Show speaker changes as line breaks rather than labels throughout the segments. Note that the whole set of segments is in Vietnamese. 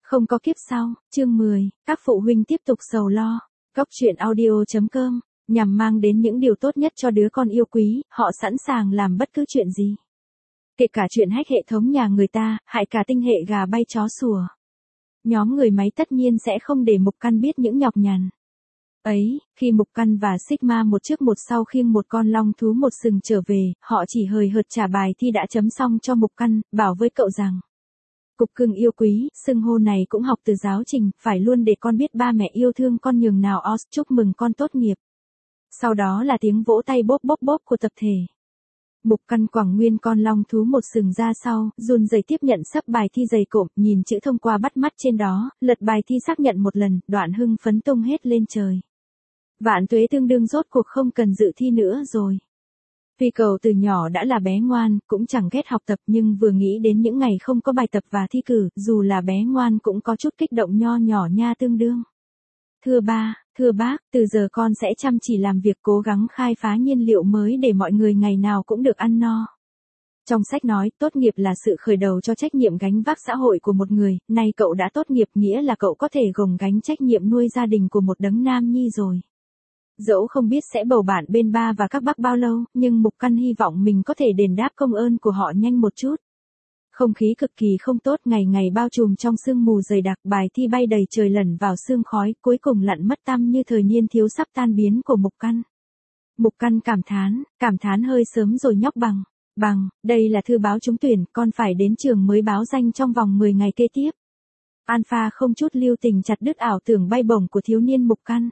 Không có kiếp sau, chương 10, các phụ huynh tiếp tục sầu lo. Góc truyện audio.com, nhằm mang đến những điều tốt nhất cho đứa con yêu quý, họ sẵn sàng làm bất cứ chuyện gì. Kể cả chuyện hack hệ thống nhà người ta, hại cả tinh hệ gà bay chó sủa. Nhóm người máy tất nhiên sẽ không để Mục Căn biết những nhọc nhằn ấy. Khi Mục Căn và Sigma một trước một sau khiêng một con long thú một sừng trở về, họ chỉ hời hợt trả bài thi đã chấm xong cho Mục Căn, bảo với cậu rằng: Cục cưng yêu quý, xưng hô này cũng học từ giáo trình, phải luôn để con biết ba mẹ yêu thương con nhường nào. Os, chúc mừng con tốt nghiệp. Sau đó là tiếng vỗ tay bốp bốp bốp của tập thể. Mục Căn quẳng nguyên con long thú một sừng ra sau, run rẩy tiếp nhận sấp bài thi dày cộm, nhìn chữ thông qua bắt mắt trên đó, lật bài thi xác nhận một lần, đoạn hưng phấn tung hết lên trời. Vạn tuế tương đương rốt cuộc không cần dự thi nữa rồi. Vì cậu từ nhỏ đã là bé ngoan, cũng chẳng ghét học tập, nhưng vừa nghĩ đến những ngày không có bài tập và thi cử, dù là bé ngoan cũng có chút kích động nho nhỏ nha. Tương đương: Thưa ba, thưa bác, từ giờ con sẽ chăm chỉ làm việc, cố gắng khai phá nhiên liệu mới để mọi người ngày nào cũng được ăn no. Trong sách nói, tốt nghiệp là sự khởi đầu cho trách nhiệm gánh vác xã hội của một người, nay cậu đã tốt nghiệp nghĩa là cậu có thể gồng gánh trách nhiệm nuôi gia đình của một đấng nam nhi rồi. Dẫu không biết sẽ bầu bạn bên ba và các bác bao lâu, nhưng Mục Căn hy vọng mình có thể đền đáp công ơn của họ nhanh một chút. Không khí cực kỳ không tốt, ngày ngày bao trùm trong sương mù dày đặc, bài thi bay đầy trời lẩn vào sương khói, cuối cùng lặn mất tăm như thời niên thiếu sắp tan biến của Mục Căn. Mục Căn cảm thán hơi sớm rồi nhóc bằng, đây là thư báo trúng tuyển, con phải đến trường mới báo danh trong vòng 10 ngày kế tiếp. Alpha không chút lưu tình chặt đứt ảo tưởng bay bổng của thiếu niên Mục Căn.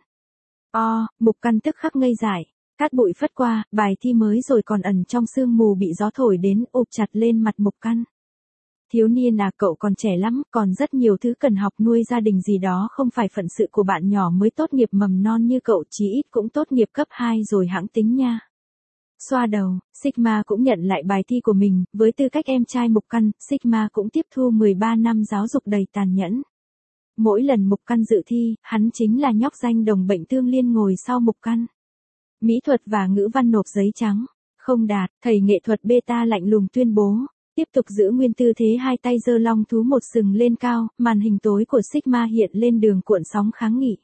Mục Căn tức khắc ngây dại. Cát bụi phất qua, bài thi mới rồi còn ẩn trong sương mù bị gió thổi đến, ụp chặt lên mặt Mục Căn. Thiếu niên à, cậu còn trẻ lắm, còn rất nhiều thứ cần học, nuôi gia đình gì đó không phải phận sự của bạn nhỏ mới tốt nghiệp mầm non như cậu, chí ít cũng tốt nghiệp cấp 2 rồi hẵng tính nha. Xoa đầu, Sigma cũng nhận lại bài thi của mình, với tư cách em trai Mục Căn, Sigma cũng tiếp thu 13 năm giáo dục đầy tàn nhẫn. Mỗi lần Mục Căn dự thi, hắn chính là nhóc danh đồng bệnh tương liên ngồi sau Mục Căn. Mỹ thuật và ngữ văn nộp giấy trắng. Không đạt, thầy nghệ thuật beta lạnh lùng tuyên bố. Tiếp tục giữ nguyên tư thế hai tay giơ long thú một sừng lên cao, màn hình tối của Sigma hiện lên đường cuộn sóng kháng nghị.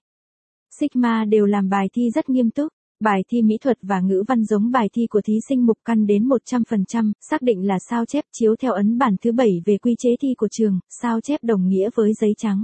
Sigma đều làm bài thi rất nghiêm túc. Bài thi mỹ thuật và ngữ văn giống bài thi của thí sinh Mục Căn đến 100%, xác định là sao chép chiếu theo ấn bản thứ 7 về quy chế thi của trường, sao chép đồng nghĩa với giấy trắng.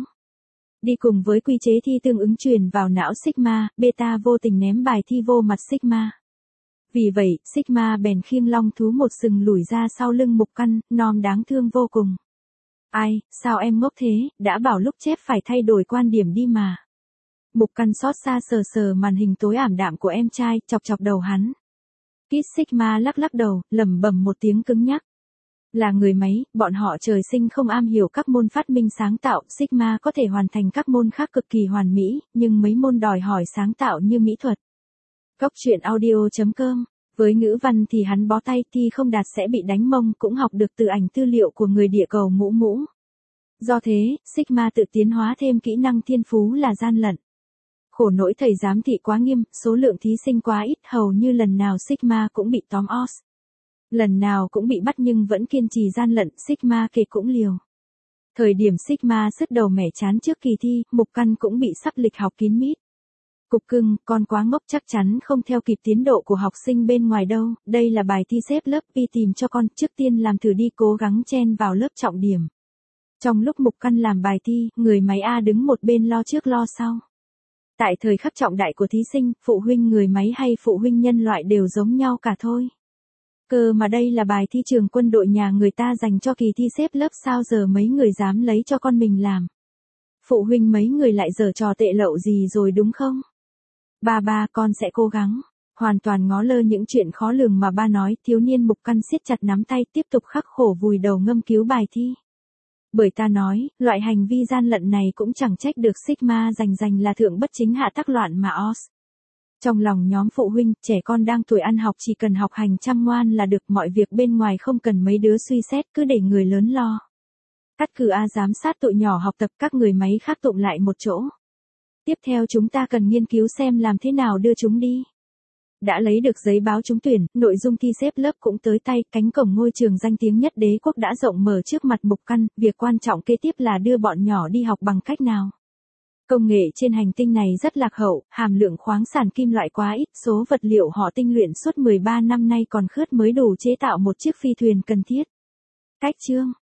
Đi cùng với quy chế thi tương ứng truyền vào não Sigma, beta vô tình ném bài thi vô mặt Sigma. Vì vậy, Sigma bèn khiêng long thú một sừng lủi ra sau lưng Mục Căn, nom đáng thương vô cùng. Ai, sao em ngốc thế, đã bảo lúc chép phải thay đổi quan điểm đi mà. Mục Căn xót xa sờ sờ màn hình tối ảm đạm của em trai, chọc chọc đầu hắn. Kid Sigma lắc lắc đầu, lẩm bẩm một tiếng cứng nhắc. Là người máy, bọn họ trời sinh không am hiểu các môn phát minh sáng tạo, Sigma có thể hoàn thành các môn khác cực kỳ hoàn mỹ, nhưng mấy môn đòi hỏi sáng tạo như mỹ thuật. Góc truyện audio.com, với ngữ văn thì hắn bó tay, thi không đạt sẽ bị đánh mông, cũng học được từ ảnh tư liệu của người địa cầu mũ mũ. Do thế, Sigma tự tiến hóa thêm kỹ năng thiên phú là gian lận. Khổ nỗi thầy giám thị quá nghiêm, số lượng thí sinh quá ít, hầu như lần nào Sigma cũng bị tóm os. Lần nào cũng bị bắt nhưng vẫn kiên trì gian lận, Sigma kể cũng liều. Thời điểm Sigma sứt đầu mẻ chán trước kỳ thi, Mục Căn cũng bị sắp lịch học kín mít. Cục cưng, con quá ngốc, chắc chắn không theo kịp tiến độ của học sinh bên ngoài đâu, đây là bài thi xếp lớp, Pi tìm cho con, trước tiên làm thử đi, cố gắng chen vào lớp trọng điểm. Trong lúc Mục Căn làm bài thi, người máy A đứng một bên lo trước lo sau. Tại thời khắc trọng đại của thí sinh, phụ huynh người máy hay phụ huynh nhân loại đều giống nhau cả thôi. Cơ mà đây là bài thi trường quân đội nhà người ta dành cho kỳ thi xếp lớp, sao giờ mấy người dám lấy cho con mình làm. Phụ huynh mấy người lại giở trò tệ lậu gì rồi đúng không? Ba, con sẽ cố gắng. Hoàn toàn ngó lơ những chuyện khó lường mà ba nói, thiếu niên Mục Căn siết chặt nắm tay, tiếp tục khắc khổ vùi đầu ngâm cứu bài thi. Bởi ta nói, loại hành vi gian lận này cũng chẳng trách được Sigma giành là thượng bất chính hạ tắc loạn mà os. Trong lòng nhóm phụ huynh, trẻ con đang tuổi ăn học chỉ cần học hành chăm ngoan là được, mọi việc bên ngoài không cần mấy đứa suy xét, cứ để người lớn lo. Cắt cử A giám sát tụi nhỏ học tập, các người máy khác tụm lại một chỗ. Tiếp theo chúng ta cần nghiên cứu xem làm thế nào đưa chúng đi Đã lấy được giấy báo trúng tuyển, nội dung thi xếp lớp cũng tới tay, cánh cổng ngôi trường danh tiếng nhất đế quốc đã rộng mở trước mặt Mục Căn, việc quan trọng kế tiếp là đưa bọn nhỏ đi học bằng cách nào. Công nghệ trên hành tinh này rất lạc hậu, hàm lượng khoáng sản kim loại quá ít, số vật liệu họ tinh luyện suốt 13 năm nay còn khớt mới đủ chế tạo một chiếc phi thuyền cần thiết. Cách chương